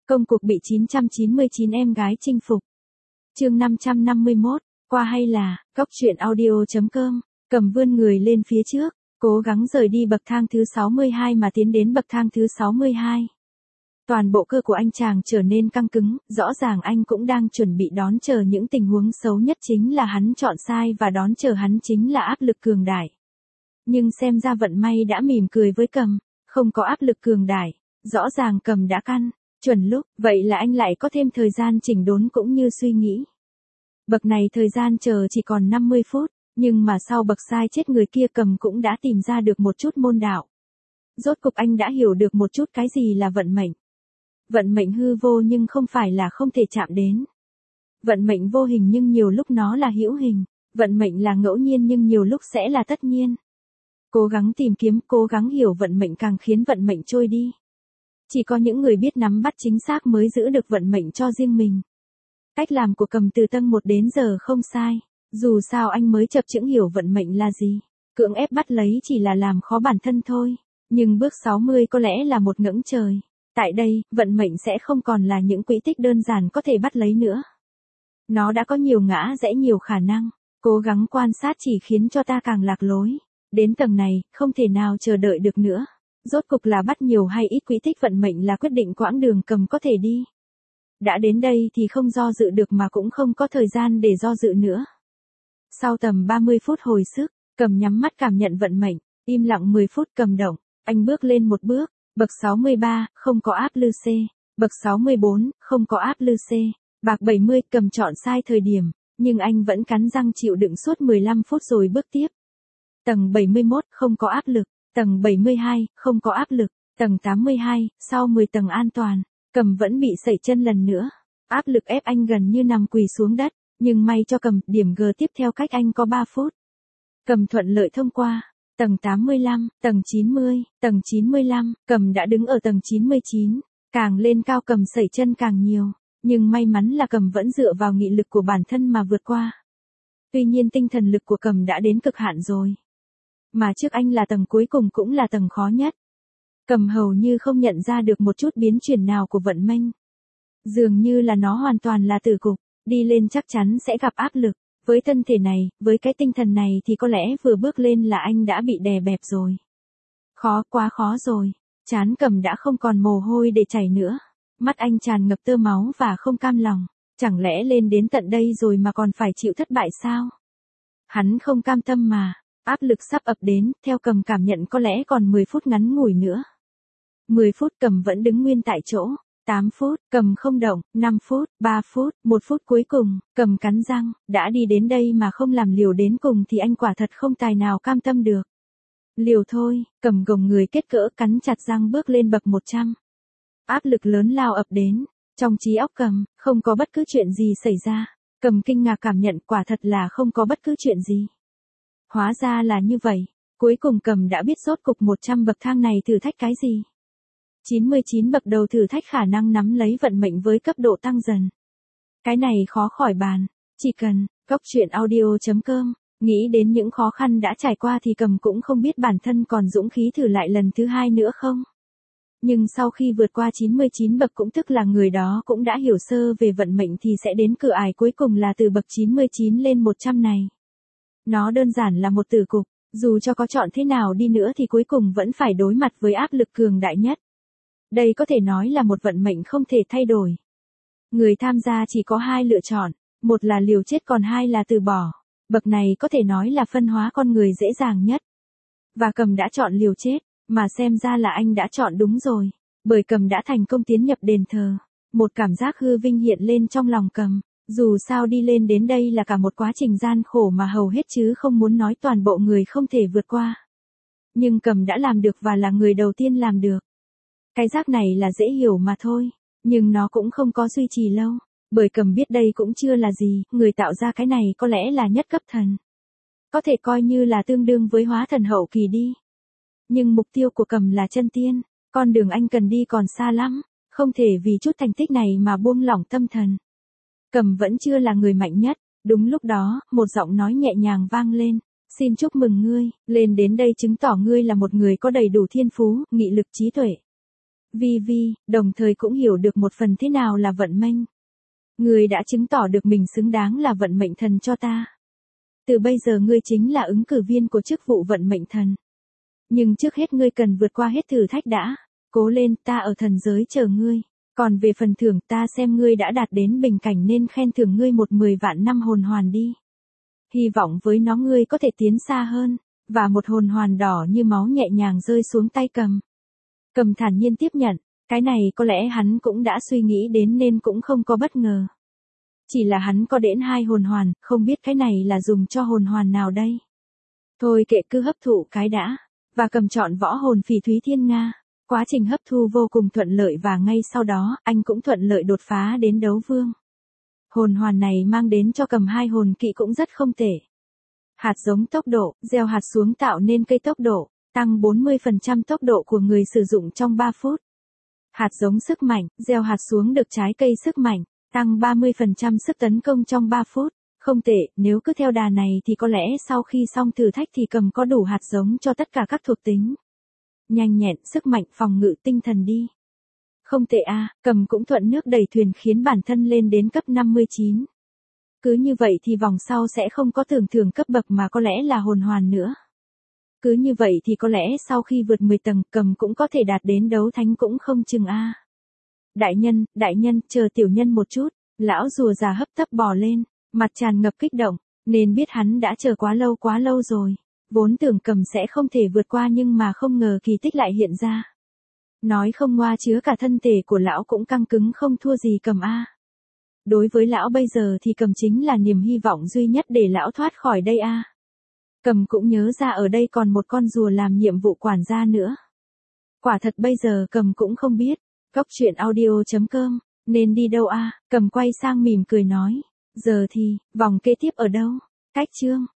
Công cuộc bị 999 em gái chinh phục. Chương 551, qua hay là, Cóc truyện audio.com, Cầm vươn người lên phía trước, cố gắng rời đi bậc thang thứ 62 mà tiến đến bậc thang thứ 62. Toàn bộ cơ của anh chàng trở nên căng cứng, rõ ràng anh cũng đang chuẩn bị đón chờ những tình huống xấu nhất, chính là hắn chọn sai và đón chờ hắn chính là áp lực cường đại. Nhưng xem ra vận may đã mỉm cười với Cầm, không có áp lực cường đại, rõ ràng Cầm đã căn, chuẩn lúc, vậy là anh lại có thêm thời gian chỉnh đốn cũng như suy nghĩ. Bậc này thời gian chờ chỉ còn 50 phút, nhưng mà sau bậc sai chết người kia Cầm cũng đã tìm ra được một chút môn đạo. Rốt cục anh đã hiểu được một chút cái gì là vận mệnh. Vận mệnh hư vô nhưng không phải là không thể chạm đến. Vận mệnh vô hình nhưng nhiều lúc nó là hữu hình, vận mệnh là ngẫu nhiên nhưng nhiều lúc sẽ là tất nhiên. Cố gắng tìm kiếm, cố gắng hiểu vận mệnh càng khiến vận mệnh trôi đi. Chỉ có những người biết nắm bắt chính xác mới giữ được vận mệnh cho riêng mình. Cách làm của Cầm từ tầng 1 đến giờ không sai, dù sao anh mới chập chững hiểu vận mệnh là gì. Cưỡng ép bắt lấy chỉ là làm khó bản thân thôi, nhưng bước 60 có lẽ là một ngưỡng trời. Tại đây, vận mệnh sẽ không còn là những quỹ tích đơn giản có thể bắt lấy nữa. Nó đã có nhiều ngã rẽ, nhiều khả năng, cố gắng quan sát chỉ khiến cho ta càng lạc lối. Đến tầng này, không thể nào chờ đợi được nữa. Rốt cục là bắt nhiều hay ít quỹ tích vận mệnh là quyết định quãng đường Cầm có thể đi. Đã đến đây thì không do dự được mà cũng không có thời gian để do dự nữa. Sau tầm 30 phút hồi sức, Cầm nhắm mắt cảm nhận vận mệnh, im lặng 10 phút Cầm động, anh bước lên một bước. Bậc 63, không có áp lư C. Bậc 64, không có áp lư C. Bạc 70, Cầm chọn sai thời điểm, nhưng anh vẫn cắn răng chịu đựng suốt 15 phút rồi bước tiếp. Tầng 71, không có áp lực. Tầng 72, không có áp lực. Tầng 82, sau 10 tầng an toàn, Cầm vẫn bị sẩy chân lần nữa. Áp lực ép anh gần như nằm quỳ xuống đất, nhưng may cho Cầm, điểm G tiếp theo cách anh có 3 phút. Cầm thuận lợi thông qua. Tầng 85, tầng 90, tầng 95, Cầm đã đứng ở tầng 99, càng lên cao Cầm sẩy chân càng nhiều, nhưng may mắn là Cầm vẫn dựa vào nghị lực của bản thân mà vượt qua. Tuy nhiên tinh thần lực của Cầm đã đến cực hạn rồi. Mà trước anh là tầng cuối cùng cũng là tầng khó nhất. Cầm hầu như không nhận ra được một chút biến chuyển nào của vận mệnh. Dường như là nó hoàn toàn là tử cục, đi lên chắc chắn sẽ gặp áp lực. Với thân thể này, với cái tinh thần này thì có lẽ vừa bước lên là anh đã bị đè bẹp rồi. Khó, quá khó rồi. Trán Cầm đã không còn mồ hôi để chảy nữa. Mắt anh tràn ngập tơ máu và không cam lòng. Chẳng lẽ lên đến tận đây rồi mà còn phải chịu thất bại sao? Hắn không cam tâm mà. Áp lực sắp ập đến, theo Cầm cảm nhận có lẽ còn 10 phút ngắn ngủi nữa. 10 phút Cầm vẫn đứng nguyên tại chỗ. 8 phút, Cầm không động, 5 phút, 3 phút, 1 phút cuối cùng, Cầm cắn răng, đã đi đến đây mà không làm liều đến cùng thì anh quả thật không tài nào cam tâm được. Liều thôi, Cầm gồng người kết cỡ cắn chặt răng bước lên bậc 100. Áp lực lớn lao ập đến, trong trí óc Cầm, không có bất cứ chuyện gì xảy ra. Cầm kinh ngạc cảm nhận quả thật là không có bất cứ chuyện gì. Hóa ra là như vậy, cuối cùng Cầm đã biết rốt cục 100 bậc thang này thử thách cái gì. 99 bậc đầu thử thách khả năng nắm lấy vận mệnh với cấp độ tăng dần. Cái này khó khỏi bàn, chỉ cần, Cóc truyện audio.com, nghĩ đến những khó khăn đã trải qua thì Cầm cũng không biết bản thân còn dũng khí thử lại lần thứ 2 nữa không. Nhưng sau khi vượt qua 99 bậc cũng tức là người đó cũng đã hiểu sơ về vận mệnh thì sẽ đến cửa ải cuối cùng là từ bậc 99 lên 100 này. Nó đơn giản là một tử cục, dù cho có chọn thế nào đi nữa thì cuối cùng vẫn phải đối mặt với áp lực cường đại nhất. Đây có thể nói là một vận mệnh không thể thay đổi. Người tham gia chỉ có 2 lựa chọn, một là liều chết còn 2 là từ bỏ. Bậc này có thể nói là phân hóa con người dễ dàng nhất. Và Cầm đã chọn liều chết, mà xem ra là anh đã chọn đúng rồi, bởi Cầm đã thành công tiến nhập đền thờ. Một cảm giác hư vinh hiện lên trong lòng Cầm, dù sao đi lên đến đây là cả một quá trình gian khổ mà hầu hết chứ không muốn nói toàn bộ người không thể vượt qua. Nhưng Cầm đã làm được và là người đầu tiên làm được. Cái giác này là dễ hiểu mà thôi, nhưng nó cũng không có duy trì lâu, bởi Cầm biết đây cũng chưa là gì, người tạo ra cái này có lẽ là nhất cấp thần. Có thể coi như là tương đương với hóa thần hậu kỳ đi. Nhưng mục tiêu của Cầm là chân tiên, con đường anh cần đi còn xa lắm, không thể vì chút thành tích này mà buông lỏng tâm thần. Cầm vẫn chưa là người mạnh nhất, đúng lúc đó, một giọng nói nhẹ nhàng vang lên. Xin chúc mừng ngươi, lên đến đây chứng tỏ ngươi là một người có đầy đủ thiên phú, nghị lực trí tuệ. Vi Vi, đồng thời cũng hiểu được một phần thế nào là vận mệnh. Ngươi đã chứng tỏ được mình xứng đáng là vận mệnh thần cho ta. Từ bây giờ ngươi chính là ứng cử viên của chức vụ vận mệnh thần. Nhưng trước hết ngươi cần vượt qua hết thử thách đã. Cố lên, ta ở thần giới chờ ngươi. Còn về phần thưởng, ta xem ngươi đã đạt đến bình cảnh nên khen thưởng ngươi 10 vạn năm hồn hoàn đi. Hy vọng với nó ngươi có thể tiến xa hơn. Và một hồn hoàn đỏ như máu nhẹ nhàng rơi xuống tay Cầm. Cầm thản nhiên tiếp nhận. Cái này có lẽ hắn cũng đã suy nghĩ đến nên cũng không có bất ngờ. Chỉ là hắn có đến 2 hồn hoàn, không biết cái này là dùng cho hồn hoàn nào đây. Thôi kệ, cứ hấp thụ cái đã. Và Cầm chọn võ hồn Phỉ Thúy Thiên Nga. Quá trình hấp thu vô cùng thuận lợi và ngay sau đó, anh cũng thuận lợi đột phá đến đấu vương. Hồn hoàn này mang đến cho Cầm 2 hồn kỵ cũng rất không tệ. Hạt giống tốc độ, gieo hạt xuống tạo nên cây tốc độ, tăng 40% tốc độ của người sử dụng trong 3 phút. Hạt giống sức mạnh, gieo hạt xuống được trái cây sức mạnh, tăng 30% sức tấn công trong 3 phút. Không tệ, nếu cứ theo đà này thì có lẽ sau khi xong thử thách thì Cầm có đủ hạt giống cho tất cả các thuộc tính. Nhanh nhẹn, sức mạnh, phòng ngự, tinh thần đi. Không tệ à, Cầm cũng thuận nước đẩy thuyền khiến bản thân lên đến cấp 59. Cứ như vậy thì vòng sau sẽ không có tưởng thưởng cấp bậc mà có lẽ là hồn hoàn nữa. Cứ như vậy thì có lẽ sau khi vượt 10 tầng, Cầm cũng có thể đạt đến đấu thánh cũng không chừng a. Đại nhân, chờ tiểu nhân một chút, lão rùa già hấp tấp bò lên, mặt tràn ngập kích động, nên biết hắn đã chờ quá lâu rồi. Vốn tưởng Cầm sẽ không thể vượt qua nhưng mà không ngờ kỳ tích lại hiện ra. Nói không ngoa chứa cả thân thể của lão cũng căng cứng không thua gì Cầm a. Đối với lão bây giờ thì Cầm chính là niềm hy vọng duy nhất để lão thoát khỏi đây a. Cầm cũng nhớ ra ở đây còn một con rùa làm nhiệm vụ quản gia nữa. Quả thật bây giờ Cầm cũng không biết, Cóc Truyện Audio.com, nên đi đâu a? Cầm quay sang mỉm cười nói, giờ thì, vòng kế tiếp ở đâu? Cách chương.